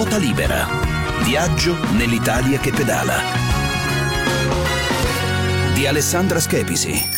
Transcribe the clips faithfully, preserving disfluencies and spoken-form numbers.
Ruota libera. Viaggio nell'Italia che pedala. Di Alessandra Schepisi.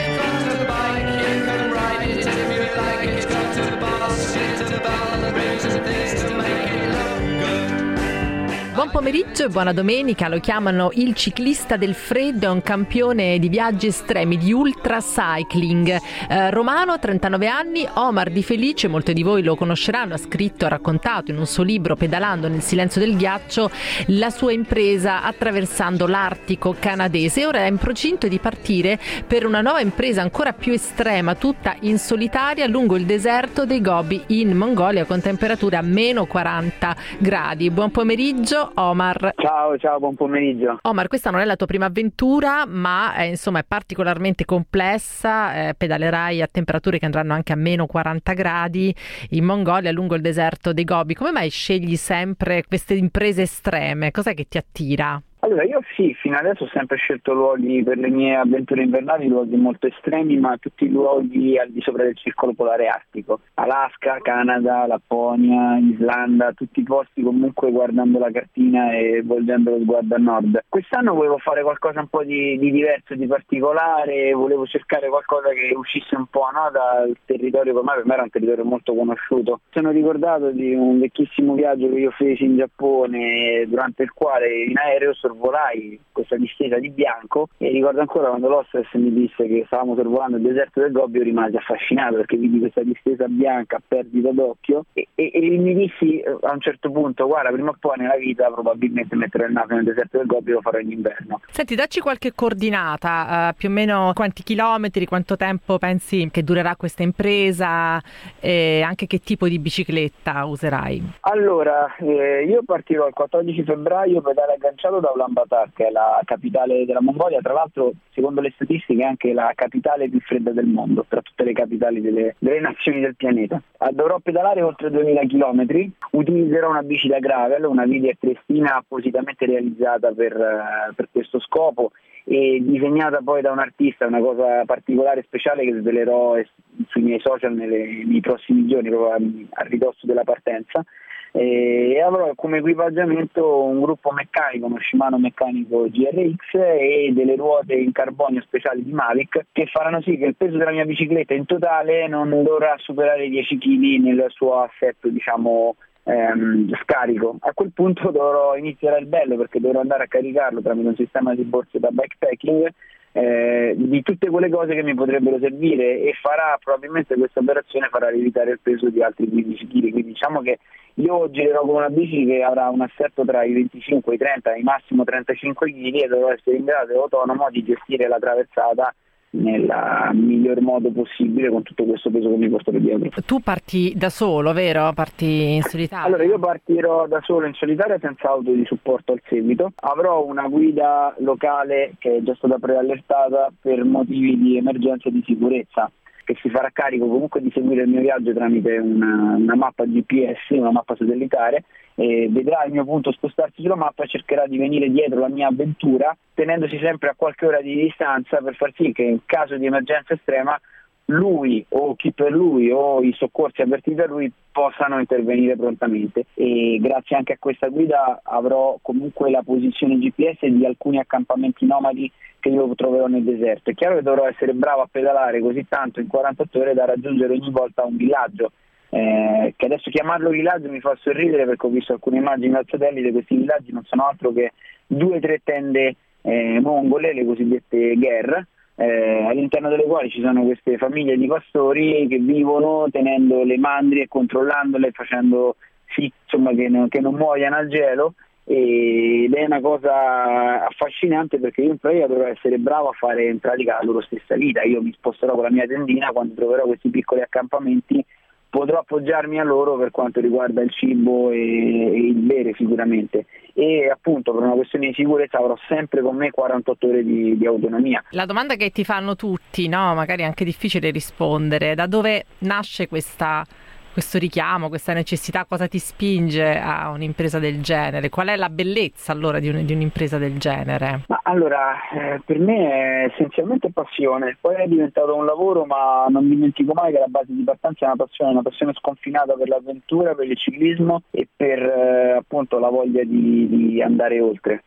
Buon pomeriggio e buona domenica. Lo chiamano il ciclista del freddo, è un campione di viaggi estremi, di ultra cycling. Eh, romano, trentanove anni, Omar Di Felice, molti di voi lo conosceranno, ha scritto, ha raccontato in un suo libro, Pedalando nel silenzio del ghiaccio, la sua impresa attraversando l'Artico canadese. Ora è in procinto di partire per una nuova impresa ancora più estrema, tutta in solitaria, lungo il deserto dei Gobi in Mongolia, con temperature a meno quaranta gradi. Buon pomeriggio, Omar. Ciao, ciao, buon pomeriggio. Omar, questa non è la tua prima avventura, ma è, insomma, è particolarmente complessa. Eh, pedalerai a temperature che andranno anche a meno quaranta gradi in Mongolia, lungo il deserto dei Gobi. Come mai scegli sempre queste imprese estreme? Cos'è che ti attira? Allora, io sì, fino adesso ho sempre scelto luoghi per le mie avventure invernali, luoghi molto estremi, ma tutti luoghi al di sopra del circolo polare artico. Alaska, Canada, Lapponia, Islanda, tutti i posti comunque guardando la cartina e volgendo lo sguardo a nord. Quest'anno volevo fare qualcosa un po' di, di diverso, di particolare, volevo cercare qualcosa che uscisse un po', no, dal territorio, per me, per me era un territorio molto conosciuto. Sono ricordato di un vecchissimo viaggio che io feci in Giappone, durante il quale in aereo sorvolai questa distesa di bianco, e ricordo ancora quando l'hostess mi disse che stavamo sorvolando il deserto del Gobi, io rimasi affascinato perché vidi questa distesa bianca a perdita d'occhio e, e, e mi dissi a un certo punto: guarda, prima o poi nella vita probabilmente metterò il naso nel deserto del Gobi, lo farò in inverno. Senti, dacci qualche coordinata, uh, più o meno quanti chilometri, quanto tempo pensi che durerà questa impresa e anche che tipo di bicicletta userai? Allora, eh, io partirò il quattordici febbraio pedale agganciato da Ulaanbaatar, che è la capitale della Mongolia, tra l'altro secondo le statistiche è anche la capitale più fredda del mondo tra tutte le capitali delle, delle nazioni del pianeta. Dovrò pedalare oltre duemila chilometri, utilizzerò una bici da gravel, una Vidia Crestina appositamente realizzata per, uh, per questo scopo e disegnata poi da un artista, una cosa particolare e speciale che svelerò sui miei social nelle, nei prossimi giorni, proprio a, a ridosso della partenza. E avrò come equipaggiamento un gruppo meccanico, uno Shimano meccanico G R X e delle ruote in carbonio speciali di Mavic, che faranno sì che il peso della mia bicicletta in totale non dovrà superare i dieci chili nel suo assetto, diciamo, ehm, scarico. A quel punto dovrò iniziare il bello, perché dovrò andare a caricarlo tramite un sistema di borse da bikepacking Eh, di tutte quelle cose che mi potrebbero servire, e farà probabilmente questa operazione farà lievitare il peso di altri quindici chili, quindi diciamo che io girerò con una bici che avrà un assetto tra i venticinque e i trenta, ai massimo trentacinque chili, e dovrò essere in grado e autonomo di gestire la traversata nel miglior modo possibile con tutto questo peso che mi porto dietro. Tu parti da solo, vero? Parti in solitaria? Allora, io partirò da solo in solitaria senza auto di supporto al seguito. Avrò una guida locale che è già stata preallertata per motivi di emergenza e di sicurezza, che si farà carico comunque di seguire il mio viaggio tramite una, una mappa G P S, una mappa satellitare, e vedrà il mio punto spostarsi sulla mappa e cercherà di venire dietro la mia avventura, tenendosi sempre a qualche ora di distanza, per far sì che in caso di emergenza estrema lui o chi per lui o i soccorsi avvertiti da lui possano intervenire prontamente. E grazie anche a questa guida avrò comunque la posizione G P S di alcuni accampamenti nomadi che io troverò nel deserto. È chiaro che dovrò essere bravo a pedalare così tanto in quarantotto ore da raggiungere ogni volta un villaggio, eh, che adesso chiamarlo villaggio mi fa sorridere, perché ho visto alcune immagini dal satellite. Questi villaggi non sono altro che due o tre tende eh, mongole, le cosiddette ger, Eh, all'interno delle quali ci sono queste famiglie di pastori che vivono tenendo le mandrie e controllandole, facendo sì, insomma, che, non, che non muoiano al gelo, ed è una cosa affascinante, perché io in pratica dovrò essere bravo a fare in pratica la loro stessa vita. Io mi sposterò con la mia tendina, quando troverò questi piccoli accampamenti potrò appoggiarmi a loro per quanto riguarda il cibo e, e il bere sicuramente, e appunto per una questione di sicurezza avrò sempre con me quarantotto ore di, di autonomia. La domanda che ti fanno tutti, no? Magari è anche difficile rispondere: da dove nasce questa questo richiamo, questa necessità? Cosa ti spinge a un'impresa del genere? Qual è la bellezza allora di, un, di un'impresa del genere? Ma allora, eh, per me è essenzialmente passione, poi è diventato un lavoro, ma non dimentico mai che la base di partenza è una passione, una passione sconfinata per l'avventura, per il ciclismo e per eh, appunto la voglia di, di andare oltre.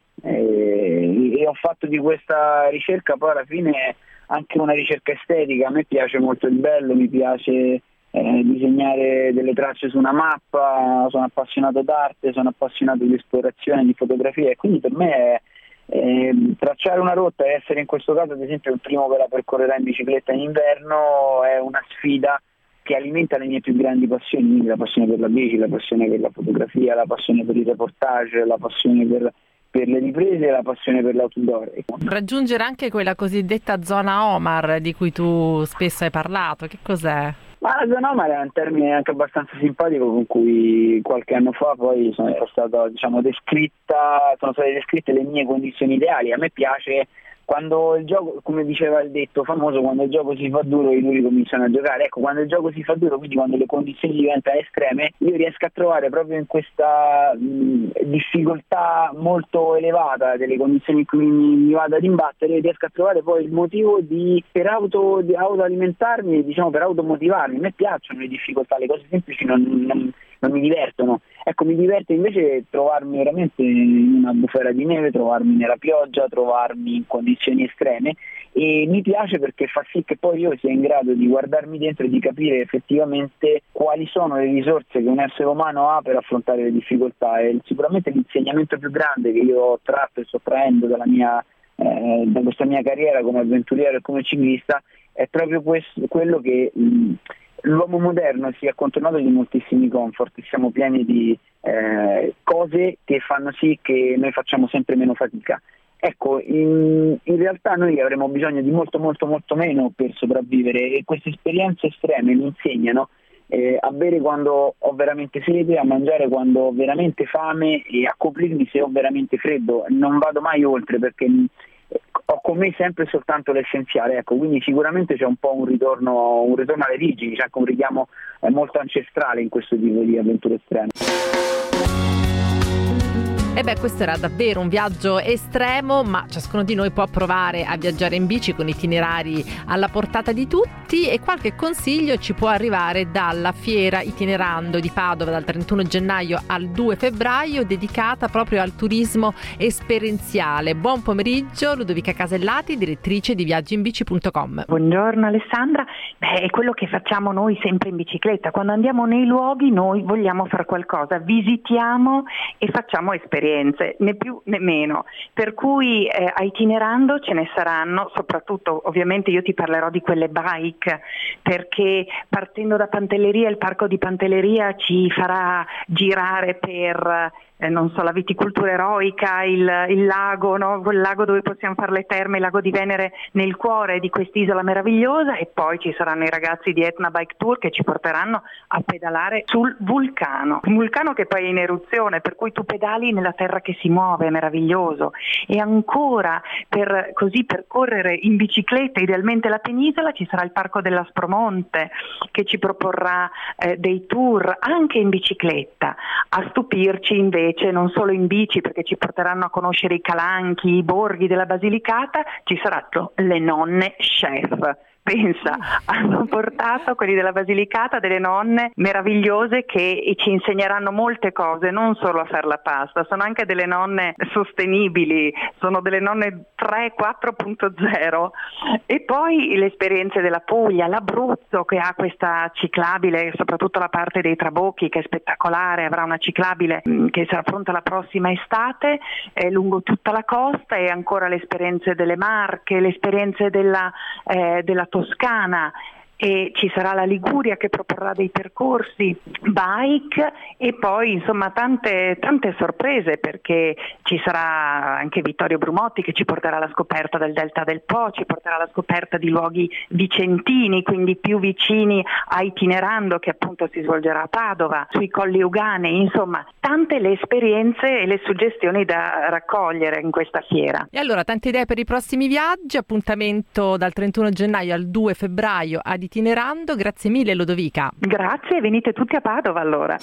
E, e ho fatto di questa ricerca poi alla fine anche una ricerca estetica. A me piace molto il bello, mi piace eh, disegnare delle tracce su una mappa, sono appassionato d'arte, sono appassionato di esplorazione, di fotografia, e quindi per me è, eh, tracciare una rotta e essere in questo caso ad esempio il primo che la percorrerà in bicicletta in inverno è una sfida che alimenta le mie più grandi passioni, quindi la passione per la bici, la passione per la fotografia, la passione per il reportage, la passione per per le riprese e la passione per l'outdoor. Raggiungere anche quella cosiddetta zona Omar di cui tu spesso hai parlato, che cos'è? Ma la zona Omar è un termine anche abbastanza simpatico con cui qualche anno fa poi sono, è stata, diciamo, descritta, sono state descritte le mie condizioni ideali. A me piace quando il gioco, come diceva il detto famoso, quando il gioco si fa duro i duri cominciano a giocare. Ecco, quando il gioco si fa duro, quindi quando le condizioni diventano estreme, io riesco a trovare proprio in questa mh, difficoltà molto elevata delle condizioni in cui mi, mi vado ad imbattere, riesco a trovare poi il motivo di per auto di autoalimentarmi, diciamo per automotivarmi. A me piacciono le difficoltà, le cose semplici non, non, non mi divertono. Ecco, mi diverte invece trovarmi veramente in una bufera di neve, trovarmi nella pioggia, trovarmi in condizioni estreme, e mi piace perché fa sì che poi io sia in grado di guardarmi dentro e di capire effettivamente quali sono le risorse che un essere umano ha per affrontare le difficoltà. E sicuramente l'insegnamento più grande che io ho tratto e sto traendo dalla mia, eh, da questa mia carriera come avventuriero e come ciclista è proprio questo, quello che mh, l'uomo moderno si è contornato di moltissimi comfort, siamo pieni di eh, cose che fanno sì che noi facciamo sempre meno fatica. Ecco, in, in realtà noi avremo bisogno di molto molto molto meno per sopravvivere, e queste esperienze estreme mi insegnano eh, a bere quando ho veramente sete, a mangiare quando ho veramente fame e a coprirmi se ho veramente freddo. Non vado mai oltre perché ho con me sempre soltanto l'essenziale, ecco, quindi sicuramente c'è un po' un ritorno, un ritorno alle origini, c'è anche un richiamo eh, molto ancestrale in questo tipo di avventure estreme. E beh, questo era davvero un viaggio estremo, ma ciascuno di noi può provare a viaggiare in bici con itinerari alla portata di tutti, e qualche consiglio ci può arrivare dalla fiera Itinerando di Padova dal trentuno gennaio al due febbraio, dedicata proprio al turismo esperienziale. Buon pomeriggio, Ludovica Casellati, direttrice di viaggi in bici punto com. Buongiorno Alessandra. Beh, è quello che facciamo noi sempre in bicicletta. Quando andiamo nei luoghi noi vogliamo fare qualcosa, visitiamo e facciamo esperienze. Né più né meno, per cui eh, a Itinerando ce ne saranno, soprattutto ovviamente io ti parlerò di quelle bike, perché partendo da Pantelleria, il parco di Pantelleria ci farà girare per eh, non so, la viticoltura eroica, il, il lago, no? Quel lago dove possiamo fare le terme, il lago di Venere, nel cuore di quest'isola meravigliosa, e poi ci saranno i ragazzi di Etna Bike Tour che ci porteranno a pedalare sul vulcano, un vulcano che poi è in eruzione, per cui tu pedali nella terra che si muove, è meraviglioso. E ancora, per così percorrere in bicicletta idealmente la penisola, ci sarà il parco dell'Aspromonte che ci proporrà eh, dei tour anche in bicicletta. A stupirci invece non solo in bici, perché ci porteranno a conoscere i calanchi, i borghi della Basilicata, ci saranno le nonne chef. Pensa, hanno portato quelli della Basilicata delle nonne meravigliose che ci insegneranno molte cose, non solo a fare la pasta, sono anche delle nonne sostenibili, sono delle nonne tre quattro punto zero. E poi le esperienze della Puglia, l'Abruzzo che ha questa ciclabile, soprattutto la parte dei Trabocchi che è spettacolare, avrà una ciclabile che sarà pronta la prossima estate eh, lungo tutta la costa, e ancora le esperienze delle Marche, le esperienze della, eh, della Toscana, e ci sarà la Liguria che proporrà dei percorsi bike, e poi insomma tante, tante sorprese, perché ci sarà anche Vittorio Brumotti che ci porterà alla scoperta del Delta del Po, ci porterà alla scoperta di luoghi vicentini, quindi più vicini a Itinerando, che appunto si svolgerà a Padova, sui Colli Euganei, insomma tante le esperienze e le suggestioni da raccogliere in questa fiera. E allora tante idee per i prossimi viaggi, appuntamento dal trentuno gennaio al due febbraio ad dell'itinerando. Grazie mille Lodovica. Grazie, venite tutti a Padova allora.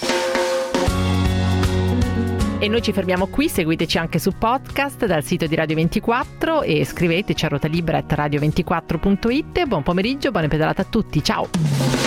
E noi ci fermiamo qui, seguiteci anche su podcast dal sito di Radio ventiquattro e scriveteci a rotalibera chiocciola radio ventiquattro punto it. Buon pomeriggio, buona pedalata a tutti, ciao!